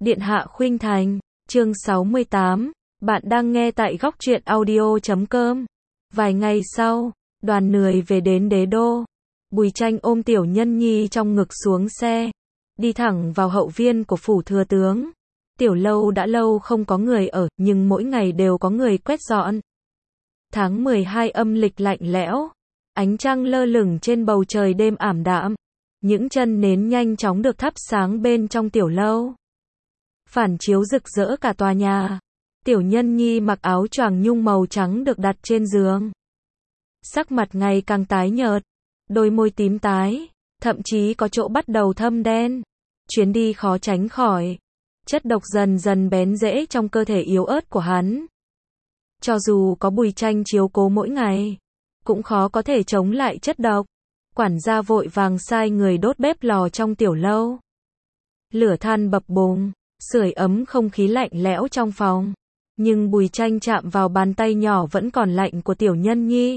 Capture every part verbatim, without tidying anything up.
Điện hạ khuynh thành, chương sáu mươi tám, bạn đang nghe tại góc truyện audio chấm com. Vài ngày sau, đoàn người về đến đế đô. Bùi Tranh ôm Tiểu Nhân Nhi trong ngực xuống xe, đi thẳng vào hậu viên của phủ thừa tướng. Tiểu lâu đã lâu không có người ở, nhưng mỗi ngày đều có người quét dọn. Tháng mười hai âm lịch lạnh lẽo, ánh trăng lơ lửng trên bầu trời đêm ảm đạm. Những chân nến nhanh chóng được thắp sáng bên trong tiểu lâu, phản chiếu rực rỡ cả tòa nhà. Tiểu Nhân Nhi mặc áo choàng nhung màu trắng được đặt trên giường. Sắc mặt ngày càng tái nhợt, đôi môi tím tái, thậm chí có chỗ bắt đầu thâm đen. Chuyến đi khó tránh khỏi, chất độc dần dần bén rễ trong cơ thể yếu ớt của hắn. Cho dù có Bùi Tranh chiếu cố mỗi ngày, cũng khó có thể chống lại chất độc. Quản gia vội vàng sai người đốt bếp lò trong tiểu lâu. Lửa than bập bùng, sưởi ấm không khí lạnh lẽo trong phòng. Nhưng Bùi Tranh chạm vào bàn tay nhỏ vẫn còn lạnh của Tiểu Nhân Nhi.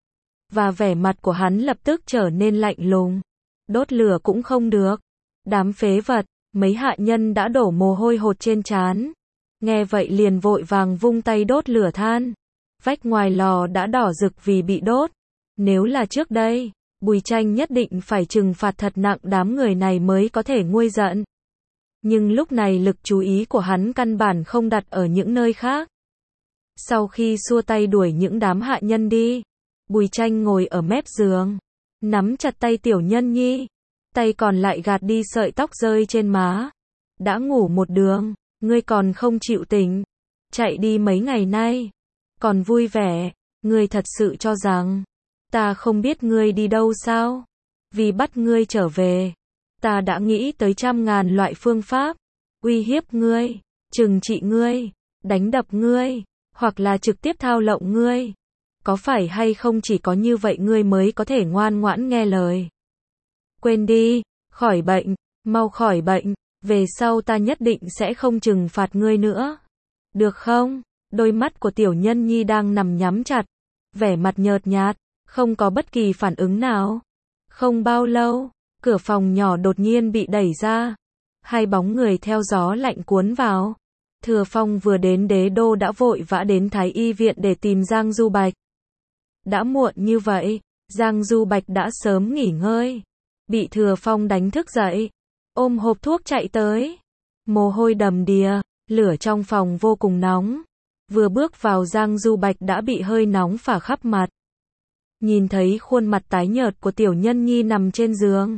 Và vẻ mặt của hắn lập tức trở nên lạnh lùng. Đốt lửa cũng không được. Đám phế vật, mấy hạ nhân đã đổ mồ hôi hột trên trán. Nghe vậy liền vội vàng vung tay đốt lửa than. Vách ngoài lò đã đỏ rực vì bị đốt. Nếu là trước đây, Bùi Tranh nhất định phải trừng phạt thật nặng đám người này mới có thể nguôi giận. Nhưng lúc này lực chú ý của hắn căn bản không đặt ở những nơi khác. Sau khi xua tay đuổi những đám hạ nhân đi, Bùi Tranh ngồi ở mép giường, nắm chặt tay Tiểu Nhân Nhi, tay còn lại gạt đi sợi tóc rơi trên má. Đã ngủ một đường, ngươi còn không chịu tỉnh, chạy đi mấy ngày nay, còn vui vẻ, ngươi thật sự cho rằng ta không biết ngươi đi đâu sao? Vì bắt ngươi trở về, ta đã nghĩ tới trăm ngàn loại phương pháp, uy hiếp ngươi, trừng trị ngươi, đánh đập ngươi, hoặc là trực tiếp thao lộng ngươi. Có phải hay không chỉ có như vậy ngươi mới có thể ngoan ngoãn nghe lời? Quên đi, khỏi bệnh, mau khỏi bệnh, về sau ta nhất định sẽ không trừng phạt ngươi nữa. Được không? Đôi mắt của Tiểu Nhân Nhi đang nằm nhắm chặt, vẻ mặt nhợt nhạt, không có bất kỳ phản ứng nào. Không bao lâu, cửa phòng nhỏ đột nhiên bị đẩy ra. Hai bóng người theo gió lạnh cuốn vào. Thừa Phong vừa đến đế đô đã vội vã đến Thái Y viện để tìm Giang Du Bạch. Đã muộn như vậy, Giang Du Bạch đã sớm nghỉ ngơi. Bị Thừa Phong đánh thức dậy, ôm hộp thuốc chạy tới. Mồ hôi đầm đìa, lửa trong phòng vô cùng nóng. Vừa bước vào Giang Du Bạch đã bị hơi nóng phả khắp mặt. Nhìn thấy khuôn mặt tái nhợt của Tiểu Nhân Nhi nằm trên giường,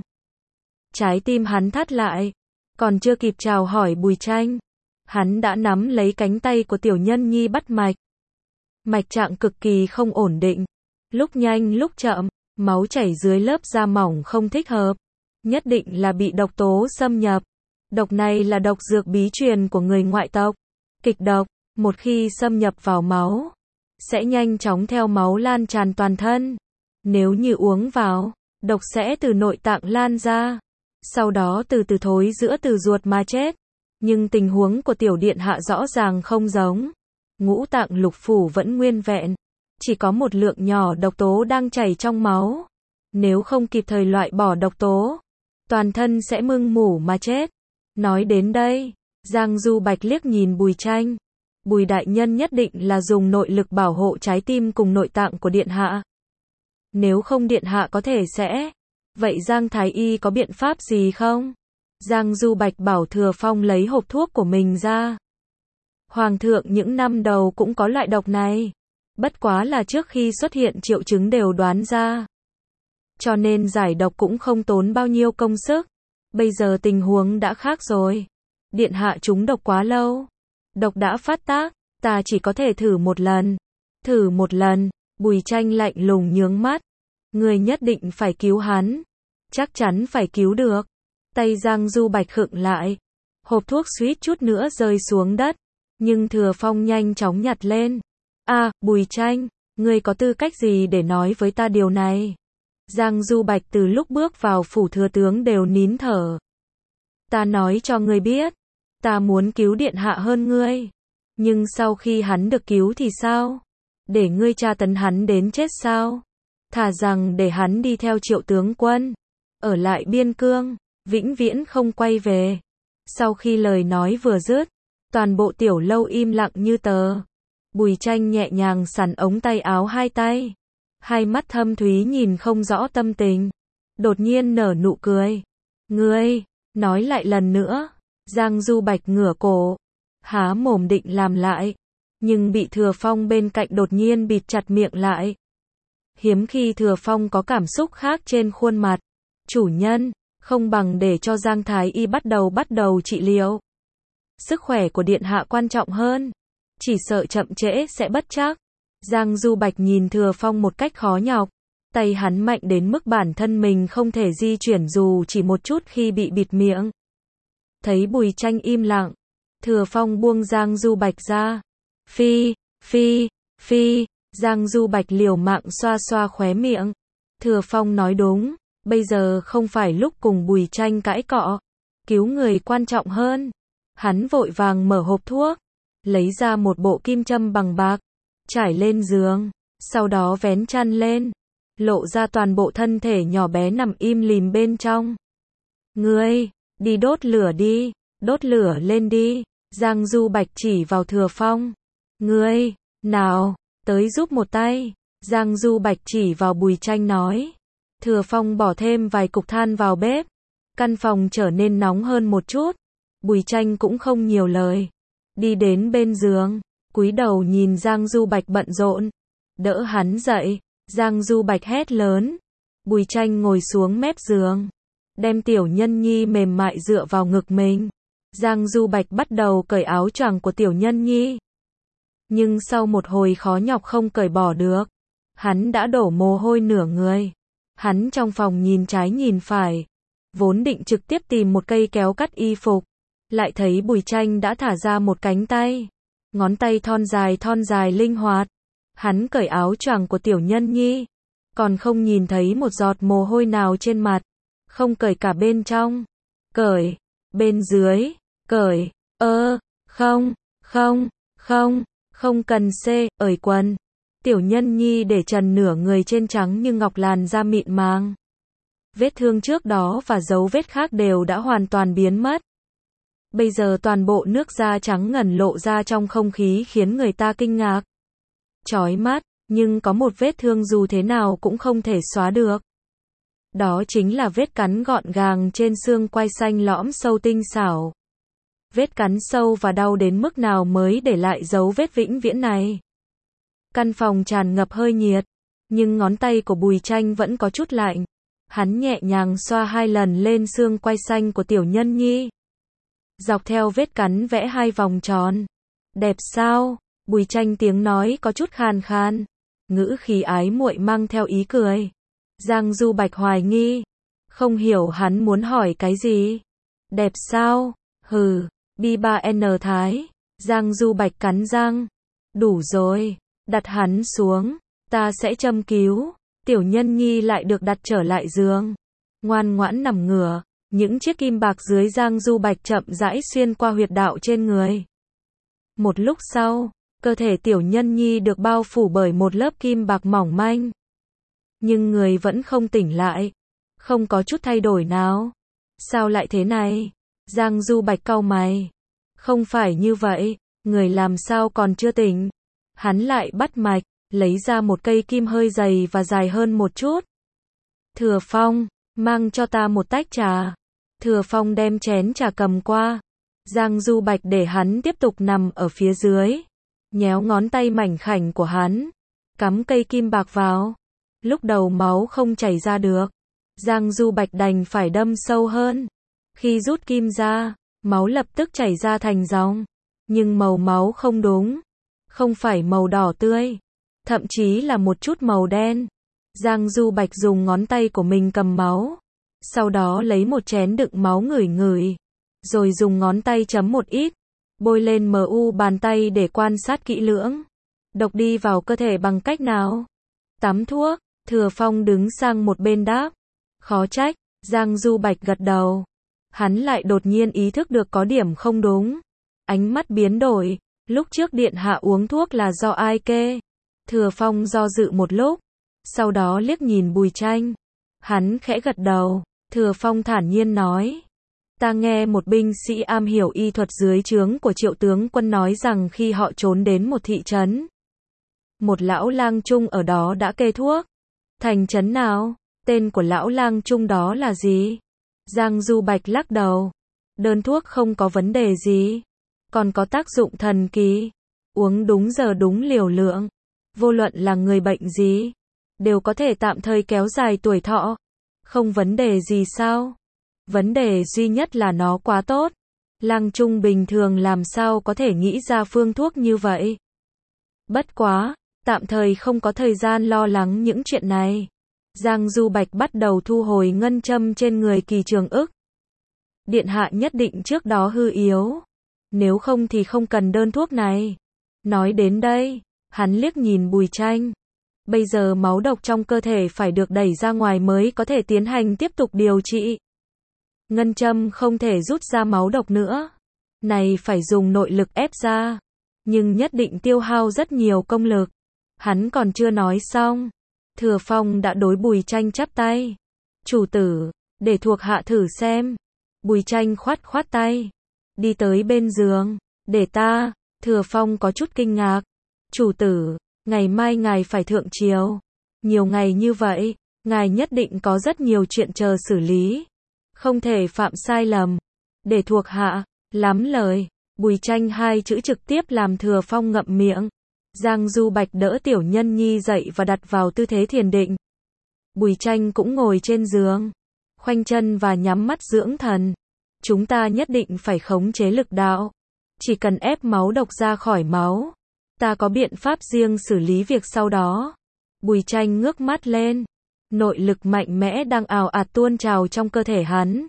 trái tim hắn thắt lại. Còn chưa kịp chào hỏi Bùi Tranh, hắn đã nắm lấy cánh tay của Tiểu Nhân Nhi bắt mạch. Mạch trạng cực kỳ không ổn định, lúc nhanh lúc chậm, máu chảy dưới lớp da mỏng không thích hợp, nhất định là bị độc tố xâm nhập. Độc này là độc dược bí truyền của người ngoại tộc, kịch độc, một khi xâm nhập vào máu, sẽ nhanh chóng theo máu lan tràn toàn thân. Nếu như uống vào, độc sẽ từ nội tạng lan ra, sau đó từ từ thối rữa từ ruột mà chết. Nhưng tình huống của Tiểu Điện Hạ rõ ràng không giống. Ngũ tạng lục phủ vẫn nguyên vẹn, chỉ có một lượng nhỏ độc tố đang chảy trong máu. Nếu không kịp thời loại bỏ độc tố, toàn thân sẽ mưng mủ mà chết. Nói đến đây, Giang Du Bạch liếc nhìn Bùi Tranh. Bùi đại nhân nhất định là dùng nội lực bảo hộ trái tim cùng nội tạng của Điện Hạ. Nếu không Điện Hạ có thể sẽ... Vậy Giang Thái Y có biện pháp gì không? Giang Du Bạch bảo Thừa Phong lấy hộp thuốc của mình ra. Hoàng thượng những năm đầu cũng có loại độc này. Bất quá là trước khi xuất hiện triệu chứng đều đoán ra. Cho nên giải độc cũng không tốn bao nhiêu công sức. Bây giờ tình huống đã khác rồi. Điện Hạ trúng độc quá lâu. Độc đã phát tác, ta chỉ có thể thử một lần. Thử một lần, Bùi Tranh lạnh lùng nhướng mắt. Người nhất định phải cứu hắn. Chắc chắn phải cứu được. Tay Giang Du Bạch khựng lại. Hộp thuốc suýt chút nữa rơi xuống đất. Nhưng Thừa Phong nhanh chóng nhặt lên. À, Bùi Tranh, ngươi có tư cách gì để nói với ta điều này? Giang Du Bạch từ lúc bước vào phủ thừa tướng đều nín thở. Ta nói cho ngươi biết. Ta muốn cứu Điện Hạ hơn ngươi. Nhưng sau khi hắn được cứu thì sao? Để ngươi tra tấn hắn đến chết sao? Thà rằng để hắn đi theo Triệu tướng quân, ở lại biên cương, vĩnh viễn không quay về. Sau khi lời nói vừa dứt, toàn bộ tiểu lâu im lặng như tờ. Bùi Tranh nhẹ nhàng xắn ống tay áo hai tay. Hai mắt thâm thúy nhìn không rõ tâm tình. Đột nhiên nở nụ cười. Ngươi, nói lại lần nữa. Giang Du Bạch ngửa cổ. Há mồm định làm lại. Nhưng bị Thừa Phong bên cạnh đột nhiên bịt chặt miệng lại. Hiếm khi Thừa Phong có cảm xúc khác trên khuôn mặt. Chủ nhân, không bằng để cho Giang Thái Y bắt đầu bắt đầu trị liệu. Sức khỏe của điện hạ quan trọng hơn. Chỉ sợ chậm trễ sẽ bất trắc. Giang Du Bạch nhìn Thừa Phong một cách khó nhọc. Tay hắn mạnh đến mức bản thân mình không thể di chuyển dù chỉ một chút khi bị bịt miệng. Thấy Bùi Tranh im lặng, Thừa Phong buông Giang Du Bạch ra. Phi, phi, phi, Giang Du Bạch liều mạng xoa xoa khóe miệng. Thừa Phong nói đúng, bây giờ không phải lúc cùng Bùi Tranh cãi cọ. Cứu người quan trọng hơn. Hắn vội vàng mở hộp thuốc, lấy ra một bộ kim châm bằng bạc, trải lên giường, sau đó vén chăn lên, lộ ra toàn bộ thân thể nhỏ bé nằm im lìm bên trong. Ngươi, đi đốt lửa đi, đốt lửa lên đi, Giang Du Bạch chỉ vào Thừa Phong. Ngươi, nào, tới giúp một tay, Giang Du Bạch chỉ vào Bùi Tranh nói. Thừa Phong bỏ thêm vài cục than vào bếp, căn phòng trở nên nóng hơn một chút. Bùi Tranh cũng không nhiều lời, đi đến bên giường, cúi đầu nhìn Giang Du Bạch bận rộn, đỡ hắn dậy. Giang Du Bạch hét lớn. Bùi Tranh ngồi xuống mép giường, đem Tiểu Nhân Nhi mềm mại dựa vào ngực mình. Giang Du Bạch bắt đầu cởi áo choàng của Tiểu Nhân Nhi. Nhưng sau một hồi khó nhọc không cởi bỏ được, hắn đã đổ mồ hôi nửa người. Hắn trong phòng nhìn trái nhìn phải, vốn định trực tiếp tìm một cây kéo cắt y phục, lại thấy Bùi Tranh đã thả ra một cánh tay, ngón tay thon dài thon dài linh hoạt. Hắn cởi áo choàng của Tiểu Nhân Nhi, còn không nhìn thấy một giọt mồ hôi nào trên mặt, không cởi cả bên trong, cởi, bên dưới, cởi, ơ, không, không, không, không cần xê, ởi quần. Tiểu Nhân Nhi để trần nửa người trên trắng như ngọc, làn da mịn màng. Vết thương trước đó và dấu vết khác đều đã hoàn toàn biến mất. Bây giờ toàn bộ nước da trắng ngần lộ ra trong không khí khiến người ta kinh ngạc. Chói mắt, nhưng có một vết thương dù thế nào cũng không thể xóa được. Đó chính là vết cắn gọn gàng trên xương quai xanh lõm sâu tinh xảo. Vết cắn sâu và đau đến mức nào mới để lại dấu vết vĩnh viễn này. Căn phòng tràn ngập hơi nhiệt, nhưng ngón tay của Bùi Tranh vẫn có chút lạnh. Hắn nhẹ nhàng xoa hai lần lên xương quai xanh của Tiểu Nhân Nhi. Dọc theo vết cắn vẽ hai vòng tròn. Đẹp sao? Bùi Tranh tiếng nói có chút khàn khàn, ngữ khí ái muội mang theo ý cười. Giang Du Bạch hoài nghi, không hiểu hắn muốn hỏi cái gì. Đẹp sao? Hừ, bi ba en Thái. Giang Du Bạch cắn răng. Đủ rồi, đặt hắn xuống, ta sẽ châm cứu. Tiểu Nhân Nhi lại được đặt trở lại giường, ngoan ngoãn nằm ngửa. Những chiếc kim bạc dưới Giang Du Bạch chậm rãi xuyên qua huyệt đạo trên người. Một lúc sau, cơ thể Tiểu Nhân Nhi được bao phủ bởi một lớp kim bạc mỏng manh. Nhưng người vẫn không tỉnh lại, không có chút thay đổi nào. Sao lại thế này? Giang Du Bạch cau mày. Không phải như vậy, người làm sao còn chưa tỉnh? Hắn lại bắt mạch, lấy ra một cây kim hơi dày và dài hơn một chút. Thừa Phong, mang cho ta một tách trà. Thừa Phong đem chén trà cầm qua. Giang Du Bạch để hắn tiếp tục nằm ở phía dưới, nhéo ngón tay mảnh khảnh của hắn, cắm cây kim bạc vào. Lúc đầu máu không chảy ra được, Giang Du Bạch đành phải đâm sâu hơn. Khi rút kim ra, máu lập tức chảy ra thành dòng, nhưng màu máu không đúng, không phải màu đỏ tươi, thậm chí là một chút màu đen. Giang Du Bạch dùng ngón tay của mình cầm máu, sau đó lấy một chén đựng máu ngửi ngửi, rồi dùng ngón tay chấm một ít, bôi lên mu bàn tay để quan sát kỹ lưỡng. Độc đi vào cơ thể bằng cách nào? Tắm thuốc. Thừa Phong đứng sang một bên đáp. Khó trách. Giang Du Bạch gật đầu. Hắn lại đột nhiên ý thức được có điểm không đúng. Ánh mắt biến đổi. Lúc trước điện hạ uống thuốc là do ai kê? Thừa Phong do dự một lúc, sau đó liếc nhìn Bùi Tranh. Hắn khẽ gật đầu. Thừa Phong thản nhiên nói. Ta nghe một binh sĩ am hiểu y thuật dưới trướng của Triệu tướng quân nói rằng khi họ trốn đến một thị trấn, một lão lang trung ở đó đã kê thuốc. Thành trấn nào? Tên của lão lang trung đó là gì? Giang Du Bạch lắc đầu. Đơn thuốc không có vấn đề gì. Còn có tác dụng thần kỳ. Uống đúng giờ đúng liều lượng. Vô luận là người bệnh gì, đều có thể tạm thời kéo dài tuổi thọ. Không vấn đề gì sao? Vấn đề duy nhất là nó quá tốt. Lang trung bình thường làm sao có thể nghĩ ra phương thuốc như vậy? Bất quá, tạm thời không có thời gian lo lắng những chuyện này. Giang Du Bạch bắt đầu thu hồi ngân châm trên người Kỳ Trường Ức. Điện hạ nhất định trước đó hư yếu. Nếu không thì không cần đơn thuốc này. Nói đến đây, hắn liếc nhìn Bùi Tranh. Bây giờ máu độc trong cơ thể phải được đẩy ra ngoài mới có thể tiến hành tiếp tục điều trị. Ngân châm không thể rút ra máu độc nữa. Này phải dùng nội lực ép ra. Nhưng nhất định tiêu hao rất nhiều công lực. Hắn còn chưa nói xong. Thừa Phong đã đối Bùi Tranh chắp tay. Chủ tử, để thuộc hạ thử xem. Bùi Tranh khoát khoát tay. Đi tới bên giường. Để ta. Thừa Phong có chút kinh ngạc. Chủ tử, ngày mai ngài phải thượng triều. Nhiều ngày như vậy, ngài nhất định có rất nhiều chuyện chờ xử lý. Không thể phạm sai lầm. Để thuộc hạ, lắm lời. Bùi Tranh hai chữ trực tiếp làm Thừa Phong ngậm miệng. Giang Du Bạch đỡ Tiểu Nhân Nhi dậy và đặt vào tư thế thiền định. Bùi Tranh cũng ngồi trên giường, khoanh chân và nhắm mắt dưỡng thần. Chúng ta nhất định phải khống chế lực đạo. Chỉ cần ép máu độc ra khỏi máu. Ta có biện pháp riêng xử lý việc sau đó. Bùi Tranh ngước mắt lên. Nội lực mạnh mẽ đang ào ạt tuôn trào trong cơ thể hắn.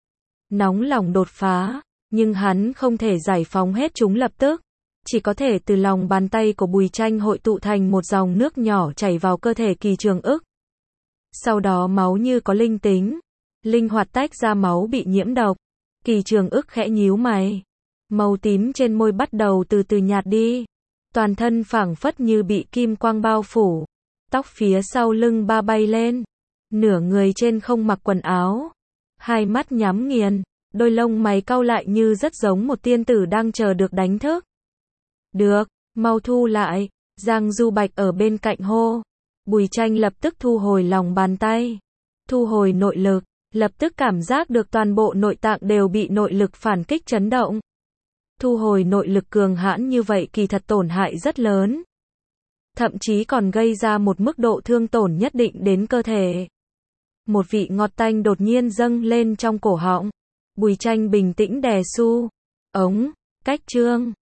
Nóng lòng đột phá, nhưng hắn không thể giải phóng hết chúng lập tức. Chỉ có thể từ lòng bàn tay của Bùi Tranh hội tụ thành một dòng nước nhỏ chảy vào cơ thể Kỳ Trường Ức. Sau đó máu như có linh tính, linh hoạt tách ra máu bị nhiễm độc. Kỳ Trường Ức khẽ nhíu mày. Màu tím trên môi bắt đầu từ từ nhạt đi. Toàn thân phảng phất như bị kim quang bao phủ. Tóc phía sau lưng ba bay lên. Nửa người trên không mặc quần áo. Hai mắt nhắm nghiền. Đôi lông mày cau lại như rất giống một tiên tử đang chờ được đánh thức. Được, mau thu lại. Giang Du Bạch ở bên cạnh hô. Bùi Tranh lập tức thu hồi lòng bàn tay. Thu hồi nội lực. Lập tức cảm giác được toàn bộ nội tạng đều bị nội lực phản kích chấn động. Thu hồi nội lực cường hãn như vậy kỳ thật tổn hại rất lớn. Thậm chí còn gây ra một mức độ thương tổn nhất định đến cơ thể. Một vị ngọt tanh đột nhiên dâng lên trong cổ họng. Bùi Tranh bình tĩnh đè su. Ống, cách trương.